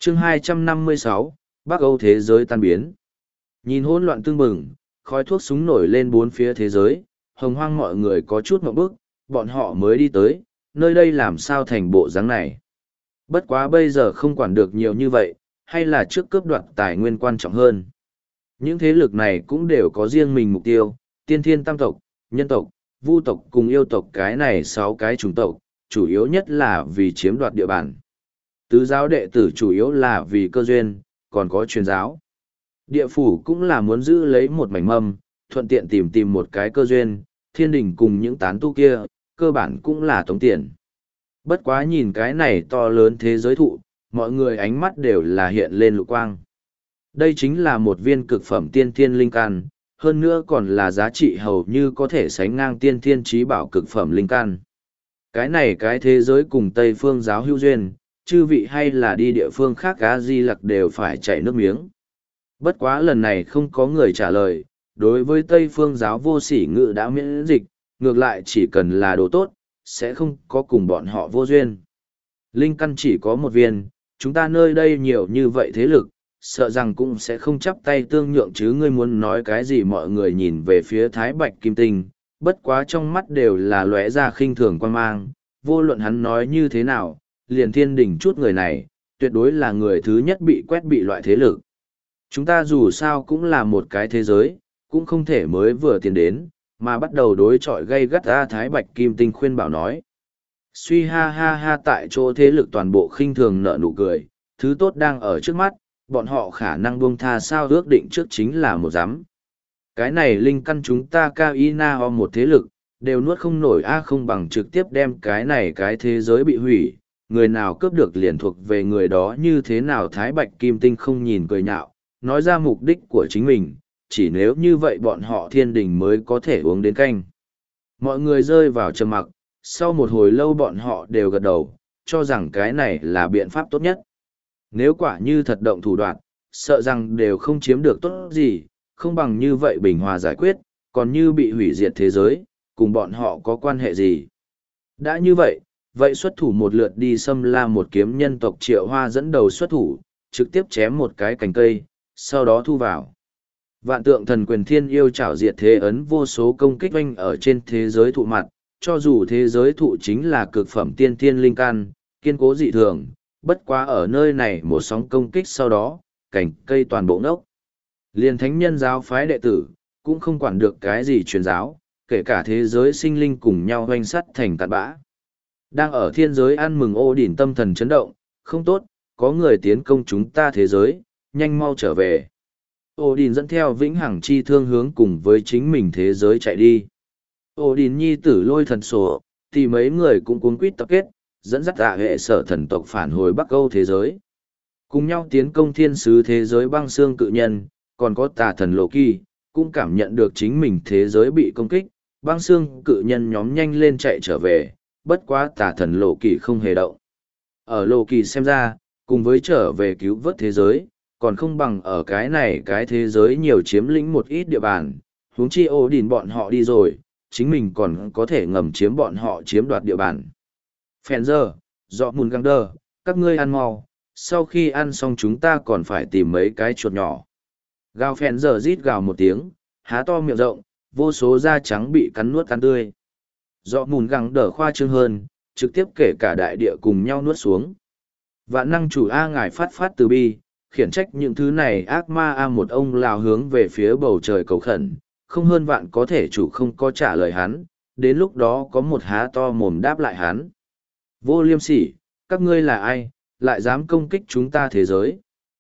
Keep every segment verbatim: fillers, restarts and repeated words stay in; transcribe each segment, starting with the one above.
chương hai trăm năm mươi sáu, Bắc Âu thế giới tan biến. Nhìn hỗn loạn tương bừng, khói thuốc súng nổi lên bốn phía thế giới, hồng hoang mọi người có chút ngộp bức, bọn họ mới đi tới, nơi đây làm sao thành bộ dáng này. Bất quá bây giờ không quản được nhiều như vậy, hay là trước cướp đoạt tài nguyên quan trọng hơn. Những thế lực này cũng đều có riêng mình mục tiêu, tiên thiên tam tộc, nhân tộc, vu tộc cùng yêu tộc, cái này sáu cái chủng tộc, chủ yếu nhất là vì chiếm đoạt địa bàn. Tứ giáo đệ tử chủ yếu là vì cơ duyên, còn có truyền giáo. Địa phủ cũng là muốn giữ lấy một mảnh mâm, thuận tiện tìm tìm một cái cơ duyên, thiên đình cùng những tán tu kia, cơ bản cũng là tống tiền. Bất quá nhìn cái này to lớn thế giới thụ, mọi người ánh mắt đều là hiện lên lục quang. Đây chính là một viên cực phẩm tiên thiên linh căn, hơn nữa còn là giá trị hầu như có thể sánh ngang tiên thiên trí bảo cực phẩm linh căn. Cái này cái thế giới cùng Tây phương giáo hữu duyên, chư vị hay là đi địa phương khác á di lặc đều phải chảy nước miếng. Bất quá lần này không có người trả lời, đối với Tây phương giáo vô sỉ ngự đã miễn dịch, ngược lại chỉ cần là đồ tốt, sẽ không có cùng bọn họ vô duyên. Linh căn chỉ có một viên, chúng ta nơi đây nhiều như vậy thế lực, sợ rằng cũng sẽ không chắp tay tương nhượng chứ. Ngươi muốn nói cái gì? Mọi người nhìn về phía Thái Bạch Kim Tinh, bất quá trong mắt đều là lóe ra khinh thường quan mang, vô luận hắn nói như thế nào, liền thiên đỉnh chút người này, tuyệt đối là người thứ nhất bị quét bị loại thế lực. Chúng ta dù sao cũng là một cái thế giới, cũng không thể mới vừa tiến đến, mà bắt đầu đối chọi gây gắt. ra Thái Bạch Kim Tinh khuyên bảo nói. Suy ha ha ha, tại chỗ thế lực toàn bộ khinh thường nở nụ cười, thứ tốt đang ở trước mắt, bọn họ khả năng buông tha sao ước định trước chính là một giám. Cái này linh căn chúng ta cao y na ho một thế lực, đều nuốt không nổi a, không bằng trực tiếp đem cái này cái thế giới bị hủy, người nào cướp được liền thuộc về người đó như thế nào. Thái Bạch Kim Tinh không nhìn cười nhạo, nói ra mục đích của chính mình, chỉ nếu như vậy bọn họ thiên đình mới có thể uống đến canh. Mọi người rơi vào trầm mặc, sau một hồi lâu bọn họ đều gật đầu, cho rằng cái này là biện pháp tốt nhất. Nếu quả như thật động thủ đoạn, sợ rằng đều không chiếm được tốt gì, không bằng như vậy bình hòa giải quyết, còn như bị hủy diệt thế giới, cùng bọn họ có quan hệ gì. Đã như vậy, vậy xuất thủ một lượt đi. Xâm La một kiếm nhân tộc Triệu Hoa dẫn đầu xuất thủ, trực tiếp chém một cái cành cây, sau đó thu vào. Vạn tượng thần quyền thiên yêu trảo diệt thế ấn vô số công kích oanh ở trên thế giới thụ mặt, cho dù thế giới thụ chính là cực phẩm tiên thiên linh căn, kiên cố dị thường, bất quá ở nơi này một sóng công kích sau đó, cành cây toàn bộ ngốc. Liền thánh nhân giáo phái đệ tử, cũng không quản được cái gì truyền giáo, kể cả thế giới sinh linh cùng nhau hoanh sắt thành tạt bã. Đang ở thiên giới ăn mừng Ô Đỉnh tâm thần chấn động, không tốt, có người tiến công chúng ta thế giới, nhanh mau trở về. Ô Đỉnh dẫn theo vĩnh hằng chi thương hướng cùng với chính mình thế giới chạy đi. Ô Đỉnh nhi tử Lôi Thần Sổ, thì mấy người cũng cuốn quýt tập kết, dẫn dắt tạ hệ sở thần tộc phản hồi Bắc Âu thế giới. Cùng nhau tiến công thiên sứ thế giới băng xương cự nhân, còn có tà thần Lộ Kỳ, cũng cảm nhận được chính mình thế giới bị công kích, băng xương cự nhân nhóm nhanh lên chạy trở về, bất quá tà thần Lộ Kỳ không hề động. Ở Lộ Kỳ xem ra, cùng với trở về cứu vớt thế giới, còn không bằng ở cái này cái thế giới nhiều chiếm lĩnh một ít địa bàn, huống chi Ô Đỉnh bọn họ đi rồi, chính mình còn có thể ngầm chiếm bọn họ chiếm đoạt địa bàn. Phèn giờ, dọ mùn găng đơ, các ngươi ăn mau, sau khi ăn xong chúng ta còn phải tìm mấy cái chuột nhỏ. Gào phèn giờ rít gào một tiếng, há to miệng rộng, vô số da trắng bị cắn nuốt tan tươi. Dọ mùn găng đơ khoa trương hơn, trực tiếp kể cả đại địa cùng nhau nuốt xuống. Vạn năng chủ A ngài phát phát từ bi, khiển trách những thứ này ác ma A, một ông lao hướng về phía bầu trời cầu khẩn, không hơn vạn có thể chủ không có trả lời hắn, đến lúc đó có một há to mồm đáp lại hắn. Vô liêm sỉ, các ngươi là ai, lại dám công kích chúng ta thế giới.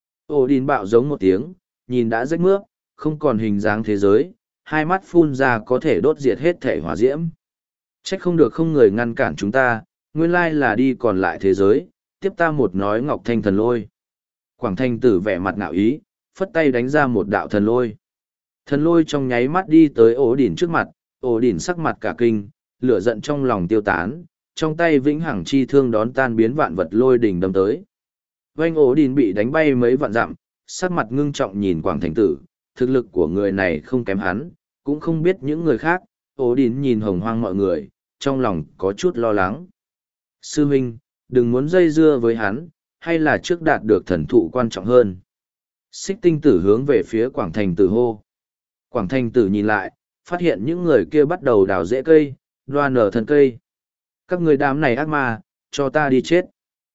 Ô Đin bạo giống một tiếng, nhìn đã rách mướp, không còn hình dáng thế giới, hai mắt phun ra có thể đốt diệt hết thể hỏa diễm. Trách không được không người ngăn cản chúng ta, nguyên lai là đi còn lại thế giới, tiếp ta một nói ngọc thanh thần lôi. Quảng Thanh tử vẻ mặt ngạo ý, phất tay đánh ra một đạo thần lôi. Thần lôi trong nháy mắt đi tới Ổ Đỉnh trước mặt, Ổ Đỉnh sắc mặt cả kinh, lửa giận trong lòng tiêu tán, trong tay vĩnh hằng chi thương đón tan biến vạn vật lôi đỉnh đâm tới. Vành Ổ Đỉnh bị đánh bay mấy vạn dặm, sắc mặt ngưng trọng nhìn Quảng Thanh tử, thực lực của người này không kém hắn, cũng không biết những người khác. Ổ Đỉnh nhìn hồng hoang mọi người, trong lòng có chút lo lắng. Sư huynh, đừng muốn dây dưa với hắn, hay là trước đạt được thần thụ quan trọng hơn? Xích tinh tử hướng về phía Quảng Thành Tử hô. Quảng Thành Tử nhìn lại, phát hiện những người kia bắt đầu đào rễ cây, đoan nở thân cây. Các người đám này ác ma, cho ta đi chết.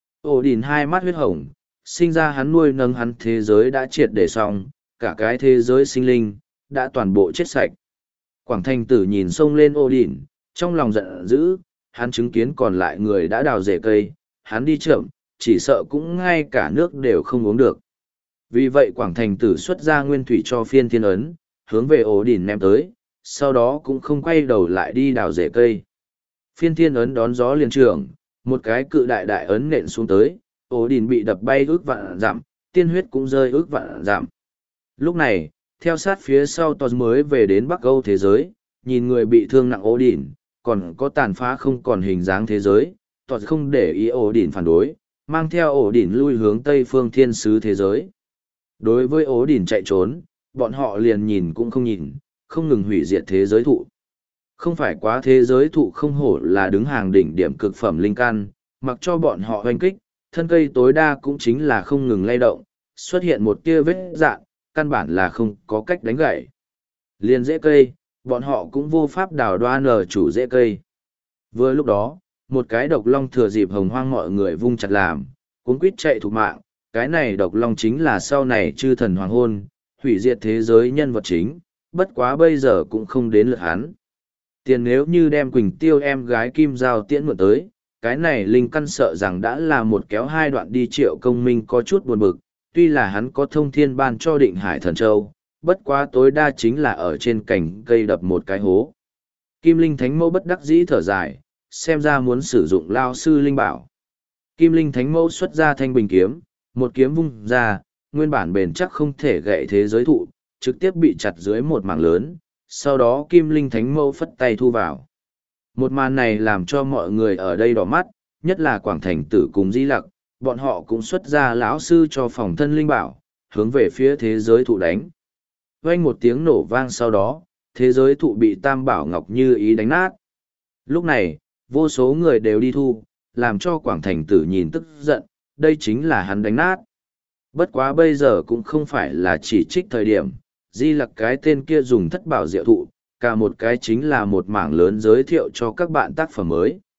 Ổ đỉn hai mắt huyết hồng, sinh ra hắn nuôi nấng hắn thế giới đã triệt để xong, cả cái thế giới sinh linh, đã toàn bộ chết sạch. Quảng Thành Tử nhìn xông lên ổ đỉn, trong lòng giận dữ, hắn chứng kiến còn lại người đã đào rễ cây, hắn đi chậm, chỉ sợ cũng ngay cả nước đều không uống được. Vì vậy Quảng Thành Tử xuất ra nguyên thủy cho phiên thiên ấn, hướng về ổ đỉn ném tới, sau đó cũng không quay đầu lại đi đào rễ cây. Phiên thiên ấn đón gió liền trường, một cái cự đại đại ấn nện xuống tới, ổ đỉn bị đập bay ước vạn dặm, tiên huyết cũng rơi ước vạn dặm. Lúc này, theo sát phía sau Tos mới về đến Bắc Âu thế giới, nhìn người bị thương nặng ổ đỉn, còn có tàn phá không còn hình dáng thế giới, Tos không để ý ổ đỉn phản đối, mang theo ổ đỉn lui hướng Tây phương thiên sứ thế giới. Đối với ổ đỉn chạy trốn, bọn họ liền nhìn cũng không nhìn, không ngừng hủy diệt thế giới thụ. Không phải quá thế giới thụ không hổ là đứng hàng đỉnh điểm cực phẩm linh căn, mặc cho bọn họ hoanh kích, thân cây tối đa cũng chính là không ngừng lay động, xuất hiện một tia vết dạn, căn bản là không có cách đánh gãy. Liền rễ cây, bọn họ cũng vô pháp đào đoan nở chủ rễ cây. Vừa lúc đó, một cái độc long thừa dịp hồng hoang mọi người vung chặt làm, cuốn quýt chạy thục mạng, cái này độc long chính là sau này chư thần hoàng hôn, hủy diệt thế giới nhân vật chính, bất quá bây giờ cũng không đến lượt hắn. Tiền nếu như đem Quỳnh Tiêu em gái Kim Giao tiễn mượn tới, cái này linh căn sợ rằng đã là một kéo hai đoạn đi Triệu Công Minh có chút buồn bực, tuy là hắn có thông thiên ban cho định hải thần châu, bất quá tối đa chính là ở trên cành cây đập một cái hố. Kim Linh Thánh Mẫu bất đắc dĩ thở dài, xem ra muốn sử dụng lao sư linh bảo. Kim Linh Thánh Mẫu xuất ra thanh bình kiếm, một kiếm vung ra, nguyên bản bền chắc không thể gãy thế giới thụ, trực tiếp bị chặt dưới một mảng lớn, sau đó Kim Linh Thánh Mẫu phất tay thu vào. Một màn này làm cho mọi người ở đây đỏ mắt, nhất là Quảng Thành Tử cùng Di Lặc, bọn họ cũng xuất ra lão sư cho phòng thân linh bảo, hướng về phía thế giới thụ đánh. Vang một tiếng nổ vang sau đó, thế giới thụ bị Tam Bảo Ngọc Như ý đánh nát. Lúc này, vô số người đều đi thu, làm cho Quảng Thành Tử nhìn tức giận, đây chính là hắn đánh nát. Bất quá bây giờ cũng không phải là chỉ trích thời điểm, Di Lặc cái tên kia dùng thất bảo diệu thụ, cả một cái chính là một mảng lớn giới thiệu cho các bạn tác phẩm mới.